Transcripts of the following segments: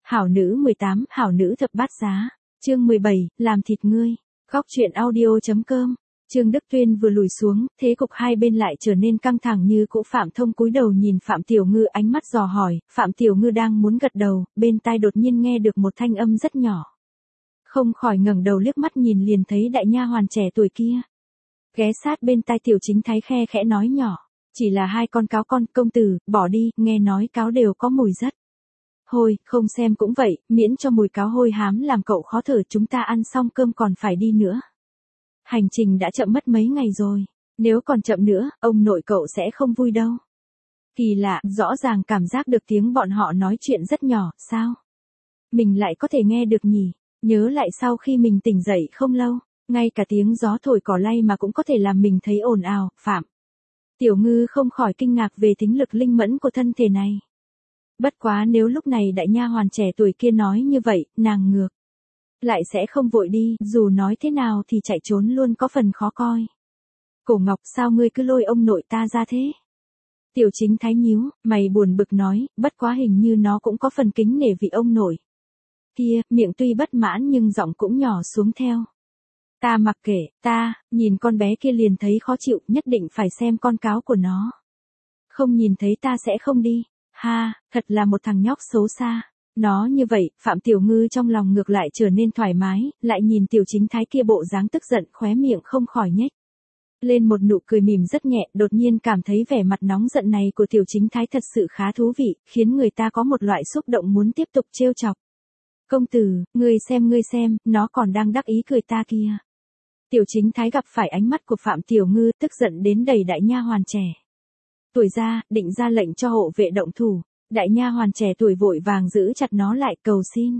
Hảo nữ 18, hảo nữ thập bát giá. Chương 17, làm thịt ngươi. Góc truyện audio.com. Trương Đức Tuyên vừa lùi xuống, thế cục hai bên lại trở nên căng thẳng như cũ. Phạm Thông cúi đầu nhìn Phạm Tiểu Ngư, ánh mắt dò hỏi. Phạm Tiểu Ngư đang muốn gật đầu, bên tai đột nhiên nghe được một thanh âm rất nhỏ. Không khỏi ngẩng đầu liếc mắt nhìn liền thấy đại nha hoàn trẻ tuổi kia. Ghé sát bên tai Tiểu Chính Thái khe khẽ nói nhỏ. Chỉ là hai con cáo con, công tử, bỏ đi, nghe nói cáo đều có mùi rất hôi, không xem cũng vậy, miễn cho mùi cáo hôi hám làm cậu khó thở. Chúng ta ăn xong cơm còn phải đi nữa. Hành trình đã chậm mất mấy ngày rồi, nếu còn chậm nữa, ông nội cậu sẽ không vui đâu. Kỳ lạ, rõ ràng cảm giác được tiếng bọn họ nói chuyện rất nhỏ, sao? Mình lại có thể nghe được nhỉ? Nhớ lại sau khi mình tỉnh dậy không lâu, ngay cả tiếng gió thổi cỏ lay mà cũng có thể làm mình thấy ồn ào. Phạm Tiểu Ngư không khỏi kinh ngạc về tính lực linh mẫn của thân thể này. Bất quá nếu lúc này đại nha hoàn trẻ tuổi kia nói như vậy, nàng ngược lại sẽ không vội đi, dù nói thế nào thì chạy trốn luôn có phần khó coi. Cổ Ngọc, sao ngươi cứ lôi ông nội ta ra thế? Tiểu Chính Thái nhíu mày buồn bực nói, bất quá hình như nó cũng có phần kính nể vị ông nội kia, miệng tuy bất mãn nhưng giọng cũng nhỏ xuống theo. Ta mặc kệ, ta nhìn con bé kia liền thấy khó chịu, nhất định phải xem con cáo của nó. Không nhìn thấy ta sẽ không đi. Ha, thật là một thằng nhóc xấu xa. Nó như vậy, Phạm Tiểu Ngư trong lòng ngược lại trở nên thoải mái, lại nhìn Tiểu Chính Thái kia bộ dáng tức giận, khóe miệng không khỏi nhếch lên một nụ cười mỉm rất nhẹ, đột nhiên cảm thấy vẻ mặt nóng giận này của Tiểu Chính Thái thật sự khá thú vị, khiến người ta có một loại xúc động muốn tiếp tục trêu chọc. Công tử, ngươi xem, nó còn đang đắc ý cười ta kia. Tiểu Chính Thái gặp phải ánh mắt của Phạm Tiểu Ngư, tức giận đến đẩy đại nha hoàn trẻ tuổi ra, định ra lệnh cho hộ vệ động thủ. Đại nha hoàn trẻ tuổi vội vàng giữ chặt nó lại, cầu xin.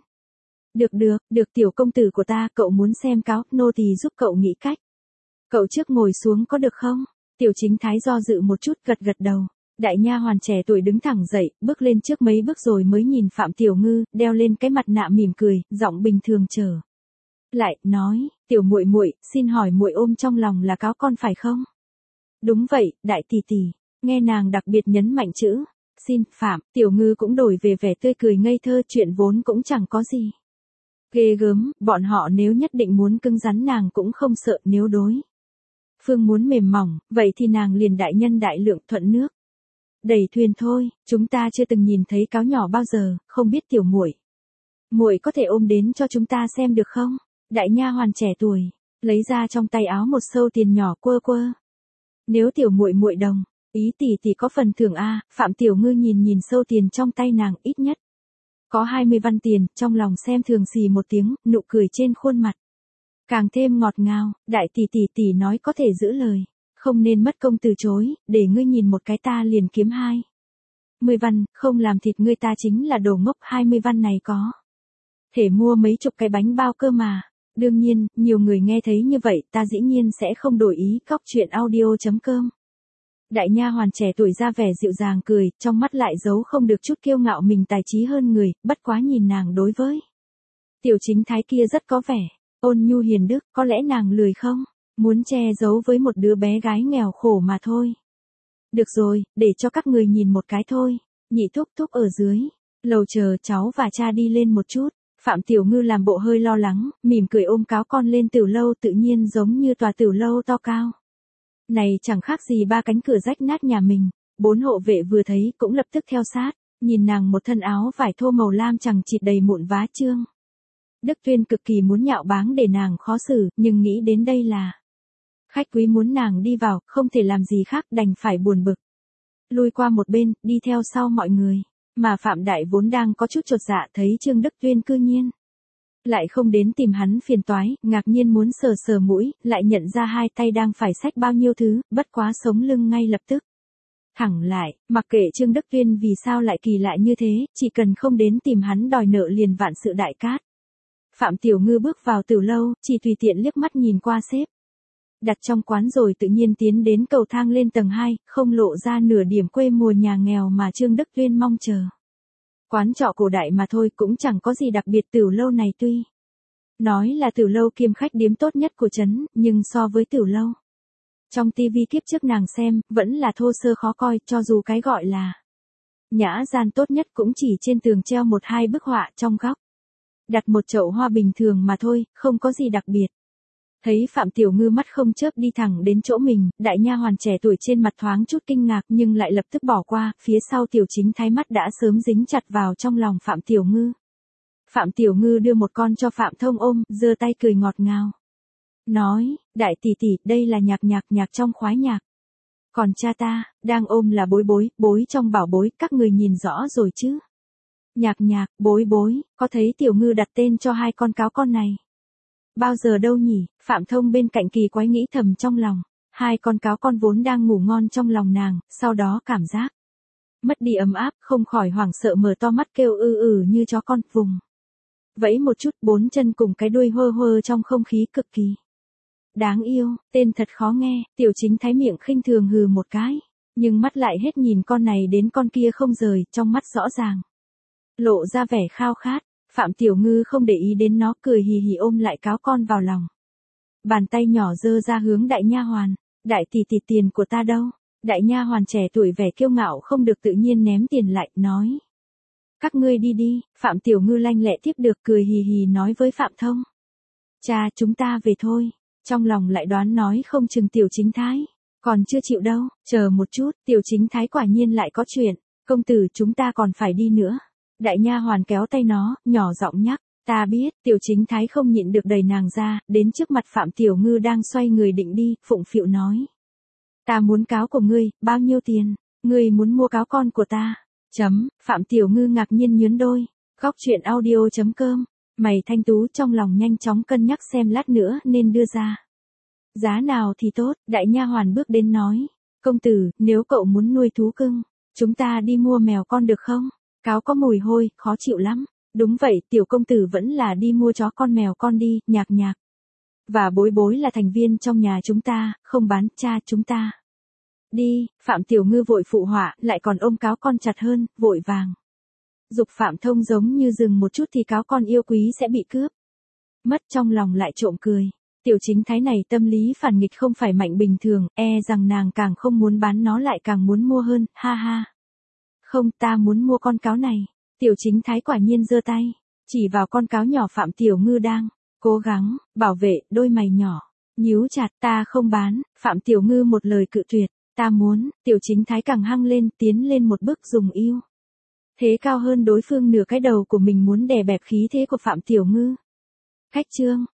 Được tiểu công tử của ta, cậu muốn xem cáo, nô tỳ giúp cậu nghĩ cách. Cậu trước ngồi xuống có được không? Tiểu Chính Thái do dự một chút, gật đầu. Đại nha hoàn trẻ tuổi đứng thẳng dậy, bước lên trước mấy bước rồi mới nhìn Phạm Tiểu Ngư, đeo lên cái mặt nạ mỉm cười, giọng bình thường trở lại, nói, tiểu muội muội, xin hỏi muội ôm trong lòng là cáo con phải không? Đúng vậy, đại tỷ tỷ. Nghe nàng đặc biệt nhấn mạnh chữ xin. Phạm Tiểu Ngư cũng đổi về vẻ tươi cười ngây thơ, chuyện vốn cũng chẳng có gì ghê gớm, bọn họ nếu nhất định muốn cứng rắn nàng cũng không sợ, nếu đối phương muốn mềm mỏng, vậy thì nàng liền đại nhân đại lượng, thuận nước đẩy thuyền thôi. Chúng ta chưa từng nhìn thấy cáo nhỏ bao giờ, không biết tiểu muội có thể ôm đến cho chúng ta xem được không? Đại nha hoàn trẻ tuổi lấy ra trong tay áo một xâu tiền nhỏ, quơ. Nếu tiểu muội đồng ý tỷ có phần thưởng a. Phạm Tiểu Ngư nhìn xâu tiền trong tay nàng, ít nhất có 20 văn tiền, trong lòng xem thường xì một tiếng, nụ cười trên khuôn mặt càng thêm ngọt ngào. Đại tỷ nói có thể giữ lời, không nên mất công từ chối, để ngươi nhìn một cái ta liền kiếm 20 văn, không làm thịt ngươi ta chính là đồ ngốc. 20 văn này có thể mua mấy chục cái bánh bao cơ mà. Đương nhiên, nhiều người nghe thấy như vậy, ta dĩ nhiên sẽ không đổi ý. Góc truyện audio.com. Đại nha hoàn trẻ tuổi ra vẻ dịu dàng cười, trong mắt lại giấu không được chút kiêu ngạo mình tài trí hơn người, bất quá nhìn nàng đối với Tiểu Chính Thái kia rất có vẻ ôn nhu hiền đức, có lẽ nàng lười không? Muốn che giấu với một đứa bé gái nghèo khổ mà thôi. Được rồi, để cho các người nhìn một cái thôi. Nhị thúc thúc ở dưới lầu chờ cháu và cha đi lên một chút. Phạm Tiểu Ngư làm bộ hơi lo lắng, mỉm cười ôm cáo con lên tửu lâu, tự nhiên giống như tòa tửu lâu to cao này chẳng khác gì ba cánh cửa rách nát nhà mình. 4 hộ vệ vừa thấy cũng lập tức theo sát, nhìn nàng một thân áo vải thô màu lam chằng chịt đầy mụn vá. Trương Đức Tuyên cực kỳ muốn nhạo báng để nàng khó xử, nhưng nghĩ đến đây là khách quý muốn nàng đi vào, không thể làm gì khác, đành phải buồn bực lui qua một bên, đi theo sau mọi người. Mà Phạm Đại vốn đang có chút chột dạ, thấy Trương Đức Tuyên cư nhiên lại không đến tìm hắn phiền toái, ngạc nhiên muốn sờ mũi, lại nhận ra hai tay đang phải xách bao nhiêu thứ, bất quá sống lưng ngay lập tức thẳng lại, mặc kệ Trương Đức Tuyên vì sao lại kỳ lạ như thế, chỉ cần không đến tìm hắn đòi nợ liền vạn sự đại cát. Phạm Tiểu Ngư bước vào tửu lâu, chỉ tùy tiện liếc mắt nhìn qua xếp đặt trong quán rồi tự nhiên tiến đến cầu thang lên tầng 2, không lộ ra nửa điểm quê mùa nhà nghèo mà Trương Đức Tuyên mong chờ. Quán trọ cổ đại mà thôi, cũng chẳng có gì đặc biệt. Tửu lâu này tuy nói là tửu lâu kiêm khách điếm tốt nhất của trấn, nhưng so với tửu lâu trong tivi kiếp trước nàng xem, vẫn là thô sơ khó coi, cho dù cái gọi là Nhã gian tốt nhất cũng chỉ trên tường treo một hai bức họa trong góc. Đặt một chậu hoa bình thường mà thôi, không có gì đặc biệt. Thấy Phạm Tiểu Ngư mắt không chớp đi thẳng đến chỗ mình, đại nha hoàn trẻ tuổi trên mặt thoáng chút kinh ngạc nhưng lại lập tức bỏ qua, phía sau Tiểu Chính Thái mắt đã sớm dính chặt vào trong lòng Phạm Tiểu Ngư. Phạm Tiểu Ngư đưa một con cho Phạm Thông ôm, giơ tay cười ngọt ngào. Nói, đại tỷ tỷ, đây là nhạc trong khoái nhạc. Còn cha ta, đang ôm là bối trong bảo bối, các người nhìn rõ rồi chứ. Nhạc, bối, có thấy Tiểu Ngư đặt tên cho hai con cáo con này? Bao giờ đâu nhỉ, Phạm Thông bên cạnh kỳ quái nghĩ thầm trong lòng. Hai con cáo con vốn đang ngủ ngon trong lòng nàng, sau đó cảm giác mất đi ấm áp, không khỏi hoảng sợ mở to mắt kêu như chó con, vùng. Vẫy một chút, bốn chân cùng cái đuôi hơ trong không khí cực kỳ đáng yêu, tên thật khó nghe, Tiểu Chính Thái miệng khinh thường hừ một cái, nhưng mắt lại hết nhìn con này đến con kia không rời, trong mắt rõ ràng lộ ra vẻ khao khát. Phạm Tiểu Ngư không để ý đến nó, cười hì hì ôm lại cáo con vào lòng. Bàn tay nhỏ giơ ra hướng đại nha hoàn, đại tỷ tỷ tiền của ta đâu? Đại nha hoàn trẻ tuổi vẻ kiêu ngạo không được tự nhiên ném tiền lại, nói. Các ngươi đi đi, Phạm Tiểu Ngư lanh lẹ tiếp được cười hì hì nói với Phạm Thông. Cha chúng ta về thôi, trong lòng lại đoán nói không chừng Tiểu Chính Thái, còn chưa chịu đâu, chờ một chút, Tiểu Chính Thái quả nhiên lại có chuyện, công tử chúng ta còn phải đi nữa. Đại nha hoàn kéo tay nó, nhỏ giọng nhắc, ta biết, Tiểu Chính Thái không nhịn được đẩy nàng ra, đến trước mặt Phạm Tiểu Ngư đang xoay người định đi, phụng phịu nói. Ta muốn cáo của ngươi, bao nhiêu tiền, ngươi muốn mua cáo con của ta, Phạm Tiểu Ngư ngạc nhiên nhớn đôi, góc chuyện audio.com, mày thanh tú trong lòng nhanh chóng cân nhắc xem lát nữa nên đưa ra. Giá nào thì tốt, đại nha hoàn bước đến nói, công tử, nếu cậu muốn nuôi thú cưng, chúng ta đi mua mèo con được không? Cáo có mùi hôi, khó chịu lắm. Đúng vậy, tiểu công tử vẫn là đi mua chó con mèo con đi, nhạc. Và bối là thành viên trong nhà chúng ta, không bán, cha chúng ta. Đi, Phạm Tiểu Ngư vội phụ họa, lại còn ôm cáo con chặt hơn, vội vàng. Dục Phạm Thông giống như dừng một chút thì cáo con yêu quý sẽ bị cướp. Mất trong lòng lại trộm cười. Tiểu Chính Thái này tâm lý phản nghịch không phải mạnh bình thường, rằng nàng càng không muốn bán nó lại càng muốn mua hơn, ha ha. Không, ta muốn mua con cáo này. Tiểu Chính Thái quả nhiên giơ tay, chỉ vào con cáo nhỏ Phạm Tiểu Ngư đang cố gắng bảo vệ, đôi mày nhỏ nhíu chặt, ta không bán. Phạm Tiểu Ngư một lời cự tuyệt, ta muốn. Tiểu Chính Thái càng hăng lên, tiến lên một bước dùng yêu thế cao hơn đối phương nửa cái đầu của mình muốn đè bẹp khí thế của Phạm Tiểu Ngư. Khách trương,